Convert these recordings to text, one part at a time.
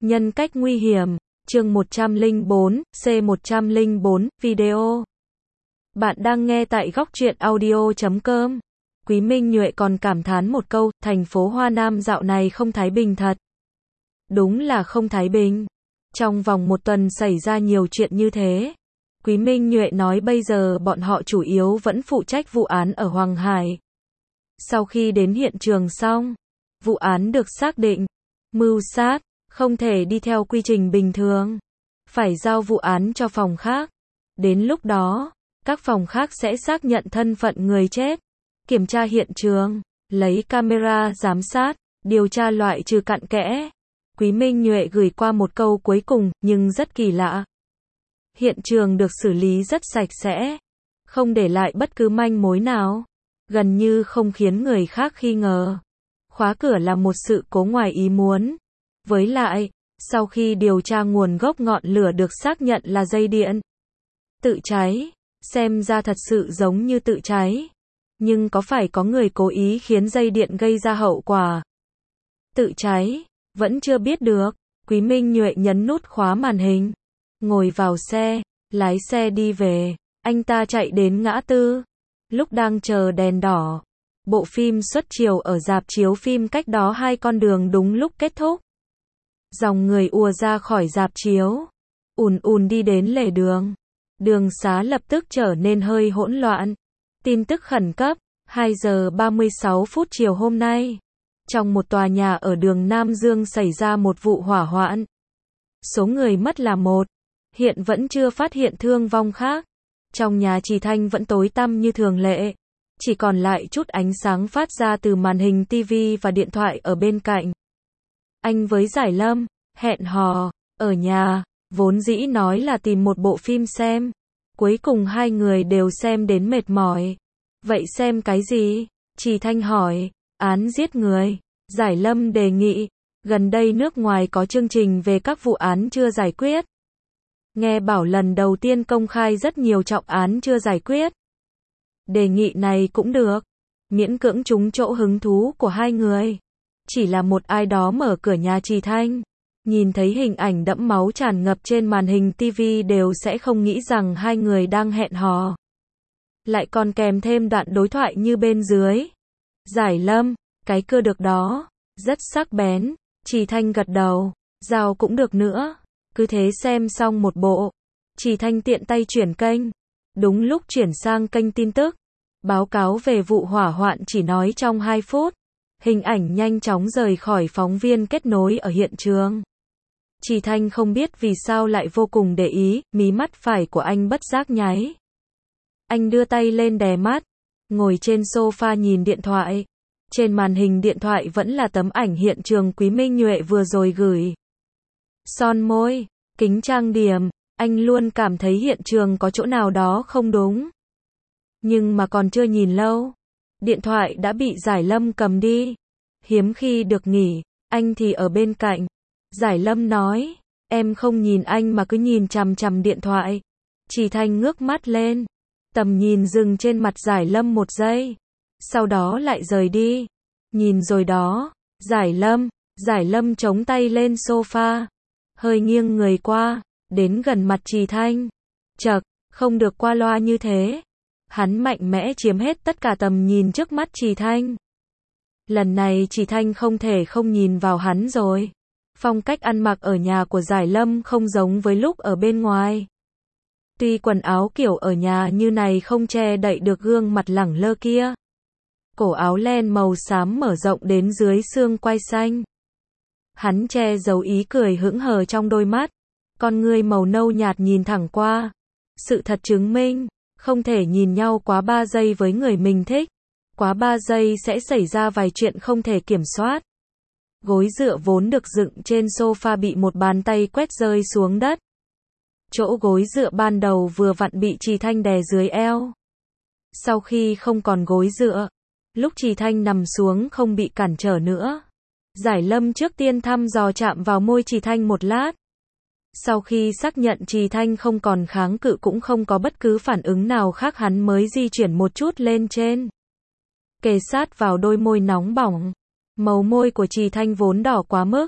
Nhân cách nguy hiểm, chương 104, C104, video. Bạn đang nghe tại góc truyện audio.com. Quý Minh Nhuệ còn cảm thán một câu, thành phố Hoa Nam dạo này không thái bình thật. Đúng là không thái bình. Trong vòng một tuần xảy ra nhiều chuyện như thế. Quý Minh Nhuệ nói bây giờ bọn họ chủ yếu vẫn phụ trách vụ án ở Hoàng Hải. Sau khi đến hiện trường xong, vụ án được xác định, mưu sát, không thể đi theo quy trình bình thường. Phải giao vụ án cho phòng khác. Đến lúc đó, các phòng khác sẽ xác nhận thân phận người chết, kiểm tra hiện trường, lấy camera giám sát, điều tra loại trừ cặn kẽ. Quý Minh Nhuệ gửi qua một câu cuối cùng, nhưng rất kỳ lạ. Hiện trường được xử lý rất sạch sẽ, không để lại bất cứ manh mối nào, gần như không khiến người khác nghi ngờ. Khóa cửa là một sự cố ngoài ý muốn. Với lại, sau khi điều tra nguồn gốc ngọn lửa được xác nhận là dây điện tự cháy, xem ra thật sự giống như tự cháy. Nhưng có phải có người cố ý khiến dây điện gây ra hậu quả tự cháy? Vẫn chưa biết được. Quý Minh Nhuệ nhấn nút khóa màn hình, ngồi vào xe, lái xe đi về. Anh ta chạy đến ngã tư. Lúc đang chờ đèn đỏ, bộ phim xuất chiếu ở rạp chiếu phim cách đó 2 con đường đúng lúc kết thúc. Dòng người ùa ra khỏi rạp chiếu, ùn ùn đi đến lề đường. Đường xá lập tức trở nên hơi hỗn loạn. Tin tức khẩn cấp, 2 giờ 36 phút chiều hôm nay, trong một tòa nhà ở đường Nam Dương xảy ra một vụ hỏa hoạn. Số người mất là 1, hiện vẫn chưa phát hiện thương vong khác. Trong nhà Trì Thanh vẫn tối tăm như thường lệ, chỉ còn lại chút ánh sáng phát ra từ màn hình TV và điện thoại ở bên cạnh. Anh với Giải Lâm hẹn hò ở nhà, vốn dĩ nói là tìm một bộ phim xem. Cuối cùng hai người đều xem đến mệt mỏi. Vậy xem cái gì? Trì Thanh hỏi. Án giết người. Giải Lâm đề nghị. Gần đây nước ngoài có chương trình về các vụ án chưa giải quyết. Nghe bảo lần đầu tiên công khai rất nhiều trọng án chưa giải quyết. Đề nghị này cũng được. Miễn cưỡng trúng chỗ hứng thú của hai người. Chỉ là một ai đó mở cửa nhà Trì Thanh, nhìn thấy hình ảnh đẫm máu tràn ngập trên màn hình TV đều sẽ không nghĩ rằng hai người đang hẹn hò. Lại còn kèm thêm đoạn đối thoại như bên dưới. Giải Lâm, cái cưa được đó, rất sắc bén. Trì Thanh gật đầu, dao cũng được nữa. Cứ thế xem xong một bộ. Trì Thanh tiện tay chuyển kênh. Đúng lúc chuyển sang kênh tin tức. Báo cáo về vụ hỏa hoạn chỉ nói trong 2 phút. Hình ảnh nhanh chóng rời khỏi phóng viên kết nối ở hiện trường. Trì Thanh không biết vì sao lại vô cùng để ý, mí mắt phải của anh bất giác nháy. Anh đưa tay lên đè mắt, ngồi trên sofa nhìn điện thoại. Trên màn hình điện thoại vẫn là tấm ảnh hiện trường Quý Minh Nhuệ vừa rồi gửi. Son môi, kính trang điểm, anh luôn cảm thấy hiện trường có chỗ nào đó không đúng. Nhưng mà còn chưa nhìn lâu, điện thoại đã bị Giải Lâm cầm đi. Hiếm khi được nghỉ, anh thì ở bên cạnh. Giải Lâm nói, em không nhìn anh mà cứ nhìn chằm chằm điện thoại. Trì Thanh ngước mắt lên, tầm nhìn dừng trên mặt Giải Lâm 1 giây, sau đó lại rời đi. Nhìn rồi đó, Giải Lâm chống tay lên sofa, hơi nghiêng người qua, đến gần mặt Trì Thanh. Chậc, không được qua loa như thế. Hắn mạnh mẽ chiếm hết tất cả tầm nhìn trước mắt Trì Thanh. Lần này Trì Thanh không thể không nhìn vào hắn rồi. Phong cách ăn mặc ở nhà của Giải Lâm không giống với lúc ở bên ngoài. Tuy quần áo kiểu ở nhà như này không che đậy được gương mặt lẳng lơ kia. Cổ áo len màu xám mở rộng đến dưới xương quai xanh. Hắn che giấu ý cười hững hờ trong đôi mắt. Con ngươi màu nâu nhạt nhìn thẳng qua. Sự thật chứng minh, không thể nhìn nhau quá 3 giây với người mình thích. Quá 3 giây sẽ xảy ra vài chuyện không thể kiểm soát. Gối dựa vốn được dựng trên sofa bị một bàn tay quét rơi xuống đất. Chỗ gối dựa ban đầu vừa vặn bị Trì Thanh đè dưới eo. Sau khi không còn gối dựa, lúc Trì Thanh nằm xuống không bị cản trở nữa, Giải Lâm trước tiên thăm dò chạm vào môi Trì Thanh một lát. Sau khi xác nhận Trì Thanh không còn kháng cự cũng không có bất cứ phản ứng nào khác hắn mới di chuyển một chút lên trên. Kề sát vào đôi môi nóng bỏng. Màu môi của Trì Thanh vốn đỏ quá mức,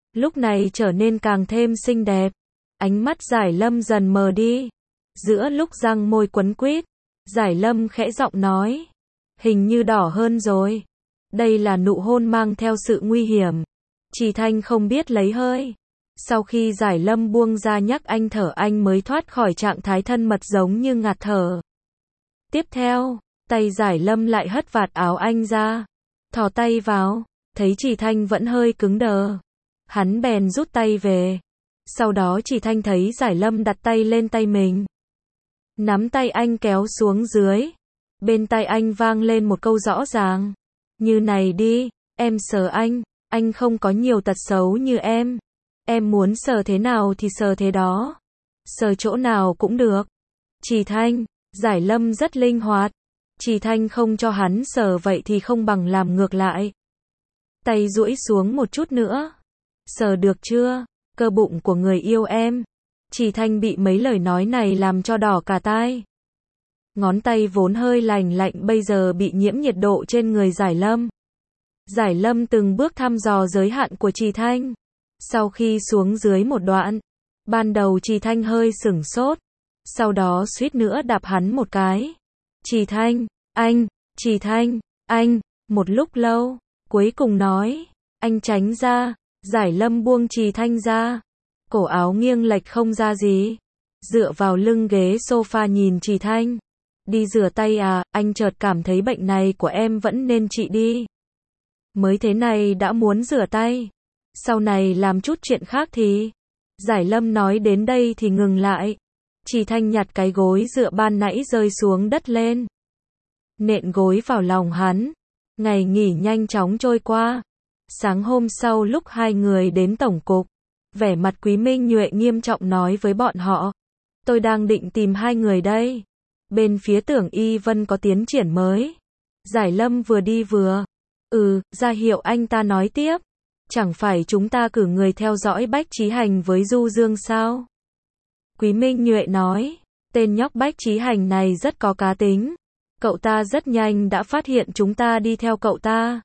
lúc này trở nên càng thêm xinh đẹp. Ánh mắt Giải Lâm dần mờ đi. Giữa lúc răng môi quấn quýt, Giải Lâm khẽ giọng nói. Hình như đỏ hơn rồi. Đây là nụ hôn mang theo sự nguy hiểm. Trì Thanh không biết lấy hơi. Sau khi Giải Lâm buông ra nhắc anh thở, anh mới thoát khỏi trạng thái thân mật giống như ngạt thở. Tiếp theo, tay Giải Lâm lại hất vạt áo anh ra. Thò tay vào, thấy Trì Thanh vẫn hơi cứng đờ. Hắn bèn rút tay về. Sau đó Trì Thanh thấy Giải Lâm đặt tay lên tay mình. Nắm tay anh kéo xuống dưới. Bên tai anh vang lên một câu rõ ràng. Như này đi, em sờ anh không có nhiều tật xấu như em. Em muốn sờ thế nào thì sờ thế đó. Sờ chỗ nào cũng được. Trì Thanh, Giải Lâm rất linh hoạt. Trì Thanh không cho hắn sờ vậy thì không bằng làm ngược lại. Tay duỗi xuống một chút nữa. Sờ được chưa? Cơ bụng của người yêu em. Trì Thanh bị mấy lời nói này làm cho đỏ cả tai. Ngón tay vốn hơi lành lạnh bây giờ bị nhiễm nhiệt độ trên người Giải Lâm. Giải Lâm từng bước thăm dò giới hạn của Trì Thanh. Sau khi xuống dưới một đoạn, ban đầu Trì Thanh hơi sửng sốt. Sau đó suýt nữa đạp hắn một cái. Trì Thanh, Trì Thanh, một lúc lâu, cuối cùng nói, anh tránh ra. Giải Lâm buông Trì Thanh ra. Cổ áo nghiêng lệch không ra gì. Dựa vào lưng ghế sofa nhìn Trì Thanh. Đi rửa tay à, anh chợt cảm thấy bệnh này của em vẫn nên trị đi. Mới thế này đã muốn rửa tay. Sau này làm chút chuyện khác thì. Giải Lâm nói đến đây thì ngừng lại. Trì Thanh nhặt cái gối dựa ban nãy rơi xuống đất lên. Nện gối vào lòng hắn. Ngày nghỉ nhanh chóng trôi qua. Sáng hôm sau lúc hai người đến tổng cục, vẻ mặt Quý Minh Nhuệ nghiêm trọng nói với bọn họ. Tôi đang định tìm hai người đây. Bên phía Tưởng Y Vân có tiến triển mới. Giải Lâm vừa đi vừa. Ra hiệu anh ta nói tiếp. Chẳng phải chúng ta cử người theo dõi Bách Chí Hành với Du Dương sao? Quý Minh Nhuệ nói. Tên nhóc Bách Chí Hành này rất có cá tính. Cậu ta rất nhanh đã phát hiện chúng ta đi theo cậu ta.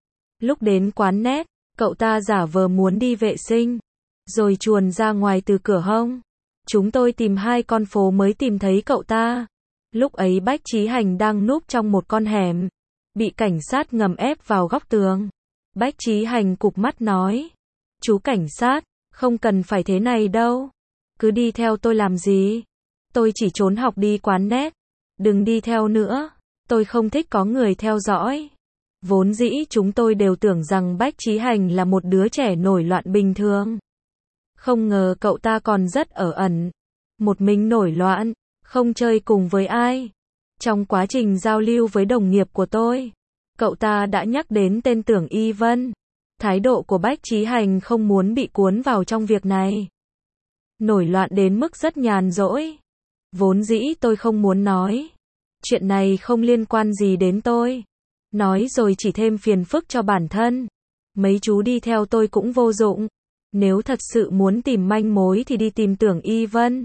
Lúc đến quán net, cậu ta giả vờ muốn đi vệ sinh, rồi chuồn ra ngoài từ cửa hông. Chúng tôi tìm 2 con phố mới tìm thấy cậu ta. Lúc ấy Bách Chí Hành đang núp trong một con hẻm, bị cảnh sát ngầm ép vào góc tường. Bách Chí Hành cụp mắt nói, chú cảnh sát, không cần phải thế này đâu. Cứ đi theo tôi làm gì? Tôi chỉ trốn học đi quán net. Đừng đi theo nữa, tôi không thích có người theo dõi. Vốn dĩ chúng tôi đều tưởng rằng Bách Chí Hành là một đứa trẻ nổi loạn bình thường. Không ngờ cậu ta còn rất ở ẩn. Một mình nổi loạn, không chơi cùng với ai. Trong quá trình giao lưu với đồng nghiệp của tôi, cậu ta đã nhắc đến tên Tưởng Y Vân. Thái độ của Bách Chí Hành không muốn bị cuốn vào trong việc này. Nổi loạn đến mức rất nhàn rỗi. Vốn dĩ tôi không muốn nói. Chuyện này không liên quan gì đến tôi. Nói rồi chỉ thêm phiền phức cho bản thân. Mấy chú đi theo tôi cũng vô dụng. Nếu thật sự muốn tìm manh mối thì đi tìm Tưởng Y Vân.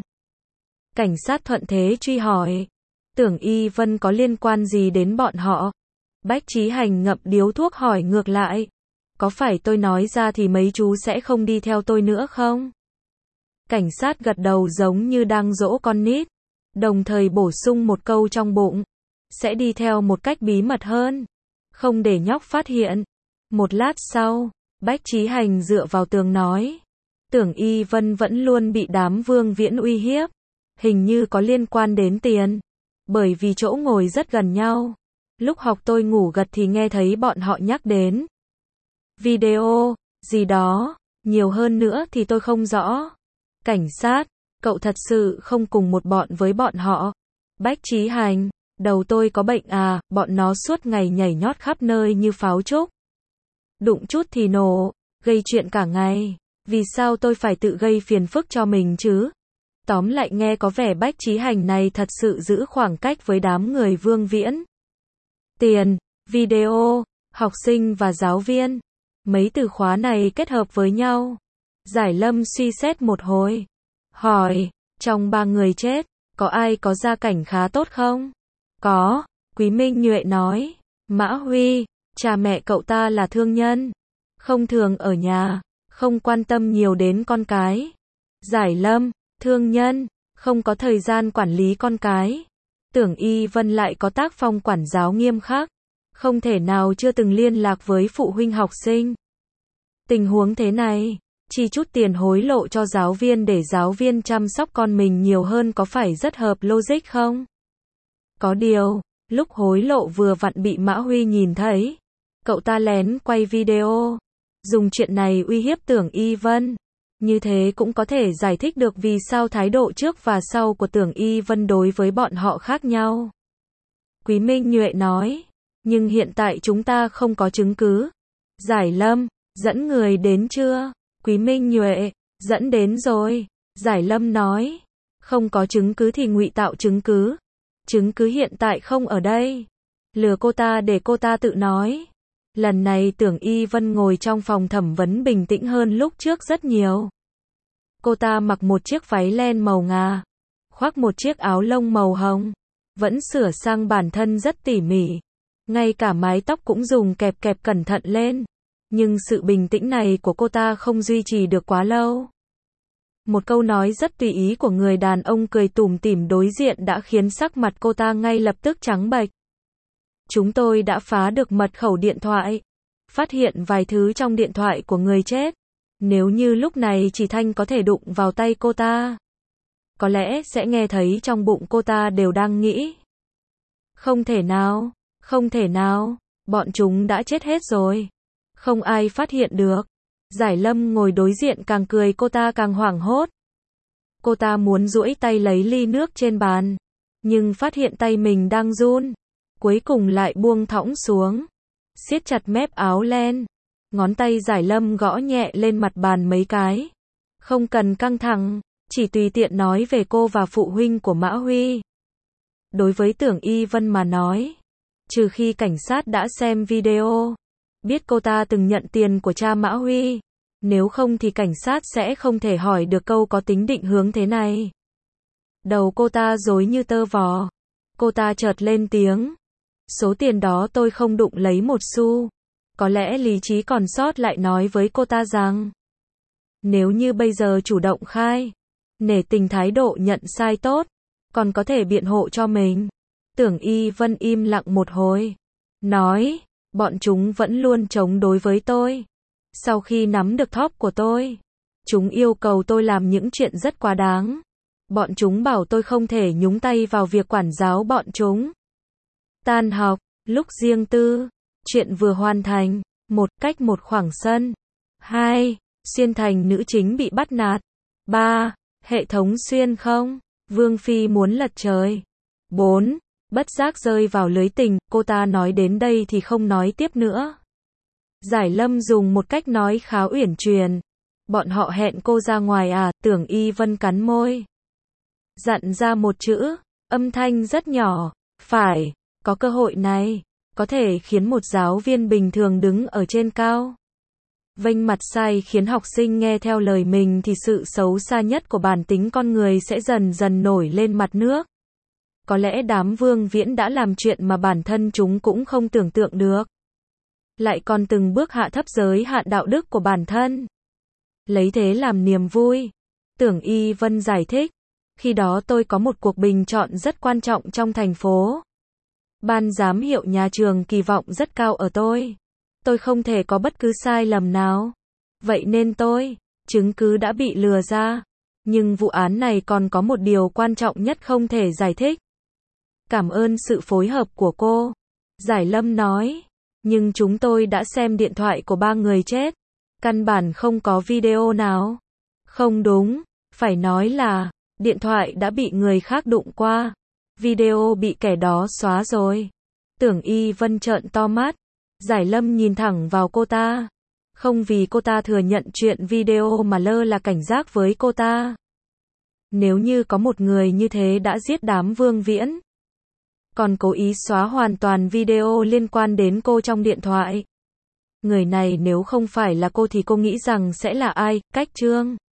Cảnh sát thuận thế truy hỏi. Tưởng Y Vân có liên quan gì đến bọn họ? Bách Chí Hành ngậm điếu thuốc hỏi ngược lại. Có phải tôi nói ra thì mấy chú sẽ không đi theo tôi nữa không? Cảnh sát gật đầu giống như đang dỗ con nít. Đồng thời bổ sung một câu trong bụng. Sẽ đi theo một cách bí mật hơn. Không để nhóc phát hiện. Một lát sau, Bách Chí Hành dựa vào tường nói. Tưởng Y Vân vẫn luôn bị đám Vương Viễn uy hiếp. Hình như có liên quan đến tiền. Bởi vì chỗ ngồi rất gần nhau. Lúc học tôi ngủ gật thì nghe thấy bọn họ nhắc đến. Video, gì đó, nhiều hơn nữa thì tôi không rõ. Cảnh sát, cậu thật sự không cùng một bọn với bọn họ. Bách Chí Hành, đầu tôi có bệnh à, bọn nó suốt ngày nhảy nhót khắp nơi như pháo trúc. Đụng chút thì nổ, gây chuyện cả ngày. Vì sao tôi phải tự gây phiền phức cho mình chứ? Tóm lại nghe có vẻ Bách Chí Hành này thật sự giữ khoảng cách với đám người Vương Viễn. Tiền, video, học sinh và giáo viên. Mấy từ khóa này kết hợp với nhau. Giải Lâm suy xét một hồi. Hỏi, trong 3 người chết, có ai có gia cảnh khá tốt không? Có, Quý Minh Nhuệ nói. Mã Huy, cha mẹ cậu ta là thương nhân. Không thường ở nhà, không quan tâm nhiều đến con cái. Giải Lâm, thương nhân, không có thời gian quản lý con cái. Tưởng Y Vân lại có tác phong quản giáo nghiêm khắc, không thể nào chưa từng liên lạc với phụ huynh học sinh. Tình huống thế này, chi chút tiền hối lộ cho giáo viên để giáo viên chăm sóc con mình nhiều hơn có phải rất hợp logic không? Có điều, lúc hối lộ vừa vặn bị Mã Huy nhìn thấy, cậu ta lén quay video, dùng chuyện này uy hiếp Tưởng Y Vân. Như thế cũng có thể giải thích được vì sao thái độ trước và sau của Tưởng Y Vân đối với bọn họ khác nhau. Quý Minh Nhuệ nói, nhưng hiện tại chúng ta không có chứng cứ. Giải Lâm, dẫn người đến chưa? Quý Minh Nhuệ, dẫn đến rồi. Giải Lâm nói, không có chứng cứ thì ngụy tạo chứng cứ. Chứng cứ hiện tại không ở đây. Lừa cô ta để cô ta tự nói. Lần này Tưởng Y Vân ngồi trong phòng thẩm vấn bình tĩnh hơn lúc trước rất nhiều. Cô ta mặc một chiếc váy len màu ngà, khoác một chiếc áo lông màu hồng, vẫn sửa sang bản thân rất tỉ mỉ. Ngay cả mái tóc cũng dùng kẹp kẹp cẩn thận lên. Nhưng sự bình tĩnh này của cô ta không duy trì được quá lâu. Một câu nói rất tùy ý của người đàn ông cười tủm tỉm đối diện đã khiến sắc mặt cô ta ngay lập tức trắng bệch. Chúng tôi đã phá được mật khẩu điện thoại, phát hiện vài thứ trong điện thoại của người chết. Nếu như lúc này chỉ Thanh có thể đụng vào tay cô ta, có lẽ sẽ nghe thấy trong bụng cô ta đều đang nghĩ. Không thể nào, không thể nào, bọn chúng đã chết hết rồi. Không ai phát hiện được. Giải Lâm ngồi đối diện càng cười cô ta càng hoảng hốt. Cô ta muốn duỗi tay lấy ly nước trên bàn, nhưng phát hiện tay mình đang run. Cuối cùng lại buông thõng xuống, siết chặt mép áo len. Ngón tay Giải Lâm gõ nhẹ lên mặt bàn mấy cái. Không cần căng thẳng, chỉ tùy tiện nói về cô và phụ huynh của Mã Huy. Đối với Tưởng Y Vân mà nói, trừ khi cảnh sát đã xem video, biết cô ta từng nhận tiền của cha Mã Huy, nếu không thì cảnh sát sẽ không thể hỏi được câu có tính định hướng thế này. Đầu cô ta rối như tơ vò. Cô ta chợt lên tiếng. Số tiền đó tôi không đụng lấy một xu. Có lẽ lý trí còn sót lại nói với cô ta rằng, nếu như bây giờ chủ động khai, nể tình thái độ nhận sai tốt, còn có thể biện hộ cho mình. Tưởng Y Vân im lặng một hồi, nói, bọn chúng vẫn luôn chống đối với tôi. Sau khi nắm được thóp của tôi, chúng yêu cầu tôi làm những chuyện rất quá đáng. Bọn chúng bảo tôi không thể nhúng tay vào việc quản giáo bọn chúng. Tan học, lúc riêng tư, chuyện vừa hoàn thành, một cách một khoảng sân. 2. Xuyên thành nữ chính bị bắt nạt. 3. Hệ thống xuyên không, Vương Phi muốn lật trời. 4. Bất giác rơi vào lưới tình, cô ta nói đến đây thì không nói tiếp nữa. Giải Lâm dùng một cách nói khá uyển chuyển. Bọn họ hẹn cô ra ngoài à? Tưởng Y Vân cắn môi, dặn ra một chữ, âm thanh rất nhỏ, phải, có cơ hội này, có thể khiến một giáo viên bình thường đứng ở trên cao vênh mặt sai khiến học sinh nghe theo lời mình thì sự xấu xa nhất của bản tính con người sẽ dần dần nổi lên mặt nước. Có lẽ đám Vương Viễn đã làm chuyện mà bản thân chúng cũng không tưởng tượng được. Lại còn từng bước hạ thấp giới hạn đạo đức của bản thân. Lấy thế làm niềm vui. Tưởng Y Vân giải thích. Khi đó tôi có một cuộc bình chọn rất quan trọng trong thành phố. Ban giám hiệu nhà trường kỳ vọng rất cao ở tôi. Tôi không thể có bất cứ sai lầm nào. Vậy nên chứng cứ đã bị lừa ra. Nhưng vụ án này còn có một điều quan trọng nhất không thể giải thích. Cảm ơn sự phối hợp của cô. Giải Lâm nói. Nhưng chúng tôi đã xem điện thoại của 3 người chết. Căn bản không có video nào. Không đúng, phải nói là điện thoại đã bị người khác đụng qua. Video bị kẻ đó xóa rồi. Tưởng Y Vân trợn to mắt. Giải Lâm nhìn thẳng vào cô ta. Không vì cô ta thừa nhận chuyện video mà lơ là cảnh giác với cô ta. Nếu như có một người như thế đã giết đám Vương Viễn, còn cố ý xóa hoàn toàn video liên quan đến cô trong điện thoại, người này nếu không phải là cô thì cô nghĩ rằng sẽ là ai? Cách Trương